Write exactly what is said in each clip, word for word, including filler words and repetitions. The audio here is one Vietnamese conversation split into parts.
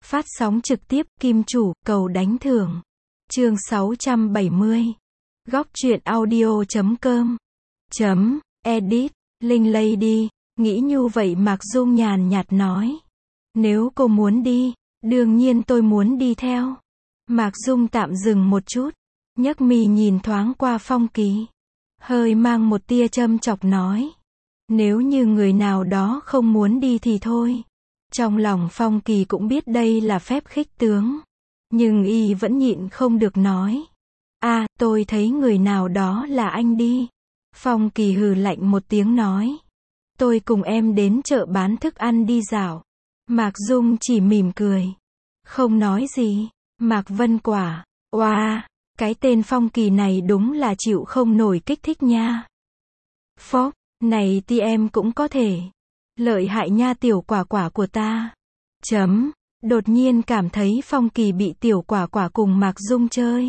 Phát sóng trực tiếp, Kim Chủ, cầu đánh thưởng. Chương sáu trăm bảy mươi. Góc truyện audio chấm com. Chấm, edit, Linh Lady, nghĩ như vậy Mạc Dung nhàn nhạt nói. Nếu cô muốn đi, đương nhiên tôi muốn đi theo. Mạc Dung tạm dừng một chút, nhấc mi nhìn thoáng qua Phong Kỳ. Hơi mang một tia châm chọc nói. Nếu như người nào đó không muốn đi thì thôi. Trong lòng Phong Kỳ cũng biết đây là phép khích tướng. Nhưng y vẫn nhịn không được nói. À, tôi thấy người nào đó là anh đi. Phong Kỳ hừ lạnh một tiếng nói. Tôi cùng em đến chợ bán thức ăn đi dạo. Mạc Dung chỉ mỉm cười. Không nói gì. Mạc Vân Quả. Oa, wow, cái tên Phong Kỳ này đúng là chịu không nổi kích thích nha. Phốc, này thì em cũng có thể. Lợi hại nha tiểu quả quả của ta. Chấm, đột nhiên cảm thấy Phong Kỳ bị tiểu quả quả cùng Mạc Dung chơi.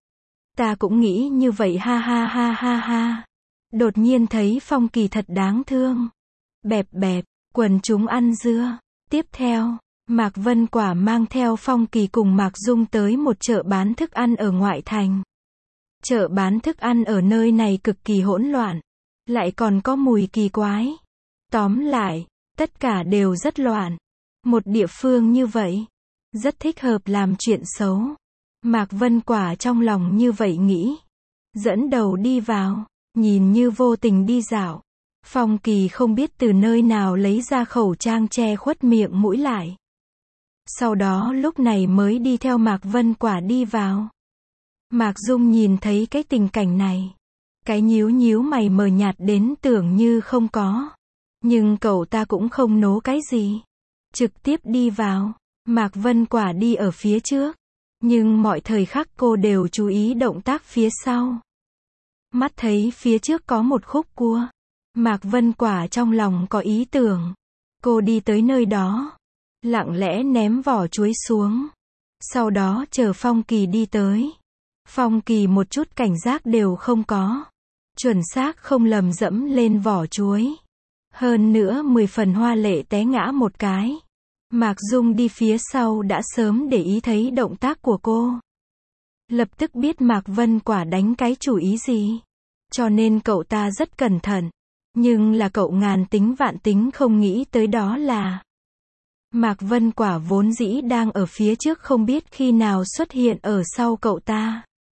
Ta cũng nghĩ như vậy ha ha ha ha ha. Đột nhiên thấy Phong Kỳ thật đáng thương. Bẹp bẹp, quần chúng ăn dưa. Tiếp theo, Mạc Vân Quả mang theo Phong Kỳ cùng Mạc Dung tới một chợ bán thức ăn ở ngoại thành. Chợ bán thức ăn ở nơi này cực kỳ hỗn loạn. Lại còn có mùi kỳ quái. Tóm lại, tất cả đều rất loạn. Một địa phương như vậy, rất thích hợp làm chuyện xấu. Mạc Vân Quả trong lòng như vậy nghĩ. Dẫn đầu đi vào, nhìn như vô tình đi dạo. Phong Kỳ không biết từ nơi nào lấy ra khẩu trang che khuất miệng mũi lại. Sau đó lúc này mới đi theo Mạc Vân Quả đi vào. Mạc Dung nhìn thấy cái tình cảnh này. Cái nhíu nhíu mày mờ nhạt đến tưởng như không có. Nhưng cậu ta cũng không nố cái gì. Trực tiếp đi vào. Mạc Vân Quả đi ở phía trước. Nhưng mọi thời khắc cô đều chú ý động tác phía sau. Mắt thấy phía trước có một khúc cua. Mạc Vân Quả trong lòng có ý tưởng. Cô đi tới nơi đó. Lặng lẽ ném vỏ chuối xuống. Sau đó chờ Phong Kỳ đi tới. Phong Kỳ một chút cảnh giác đều không có. Chuẩn xác không lầm dẫm lên vỏ chuối. Hơn nữa mười phần hoa lệ té ngã một cái. Mạc Dung đi phía sau đã sớm để ý thấy động tác của cô. Lập tức biết Mạc Vân Quả đánh cái chủ ý gì. Cho nên cậu ta rất cẩn thận. Nhưng là cậu ngàn tính vạn tính không nghĩ tới đó là Mạc Vân Quả vốn dĩ đang ở phía trước không biết khi nào xuất hiện ở sau cậu ta.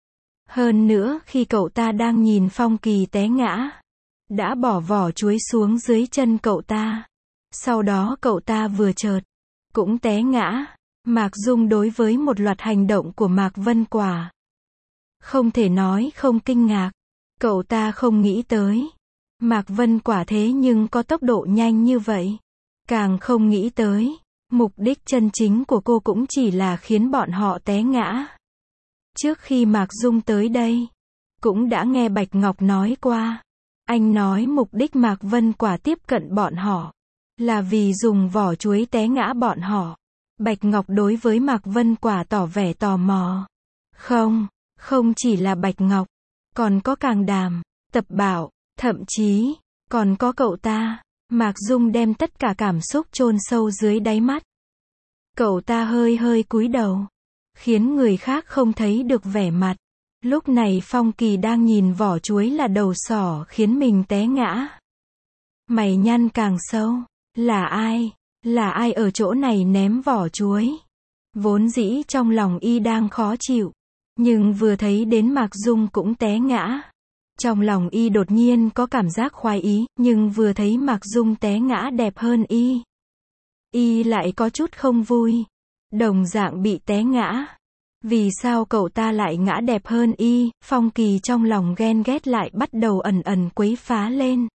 Hơn nữa khi cậu ta đang nhìn Phong Kỳ té ngã, đã bỏ vỏ chuối xuống dưới chân cậu ta. Sau đó cậu ta vừa chợt, cũng té ngã. Mạc Dung đối với một loạt hành động của Mạc Vân Quả, không thể nói không kinh ngạc. Cậu ta không nghĩ tới. Mạc Vân Quả thế nhưng có tốc độ nhanh như vậy. Càng không nghĩ tới. Mục đích chân chính của cô cũng chỉ là khiến bọn họ té ngã. Trước khi Mạc Dung tới đây, cũng đã nghe Bạch Ngọc nói qua. Anh nói mục đích Mạc Vân Quả tiếp cận bọn họ là vì dùng vỏ chuối té ngã bọn họ. Bạch Ngọc đối với Mạc Vân Quả tỏ vẻ tò mò. Không, không chỉ là Bạch Ngọc, còn có Càng Đàm, Tập Bảo, thậm chí còn có cậu ta. Mạc Dung đem tất cả cảm xúc chôn sâu dưới đáy mắt. Cậu ta hơi hơi cúi đầu, khiến người khác không thấy được vẻ mặt. Lúc này Phong Kỳ đang nhìn vỏ chuối là đầu sỏ khiến mình té ngã. Mày nhăn càng sâu. Là ai? Là ai ở chỗ này ném vỏ chuối? Vốn dĩ trong lòng y đang khó chịu. Nhưng vừa thấy đến Mạc Dung cũng té ngã. Trong lòng y đột nhiên có cảm giác khoái ý. Nhưng vừa thấy Mạc Dung té ngã đẹp hơn y, y lại có chút không vui. Đồng dạng bị té ngã. Vì sao cậu ta lại ngã đẹp hơn y? Phong Kỳ trong lòng ghen ghét lại bắt đầu ẩn ẩn quấy phá lên.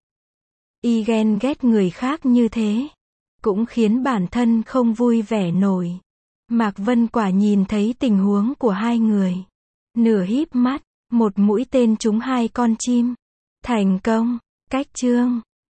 Y ghen ghét người khác như thế, cũng khiến bản thân không vui vẻ nổi. Mạc Vân Quả nhìn thấy tình huống của hai người. Nửa híp mắt, một mũi tên trúng hai con chim. Thành công. Cách chương.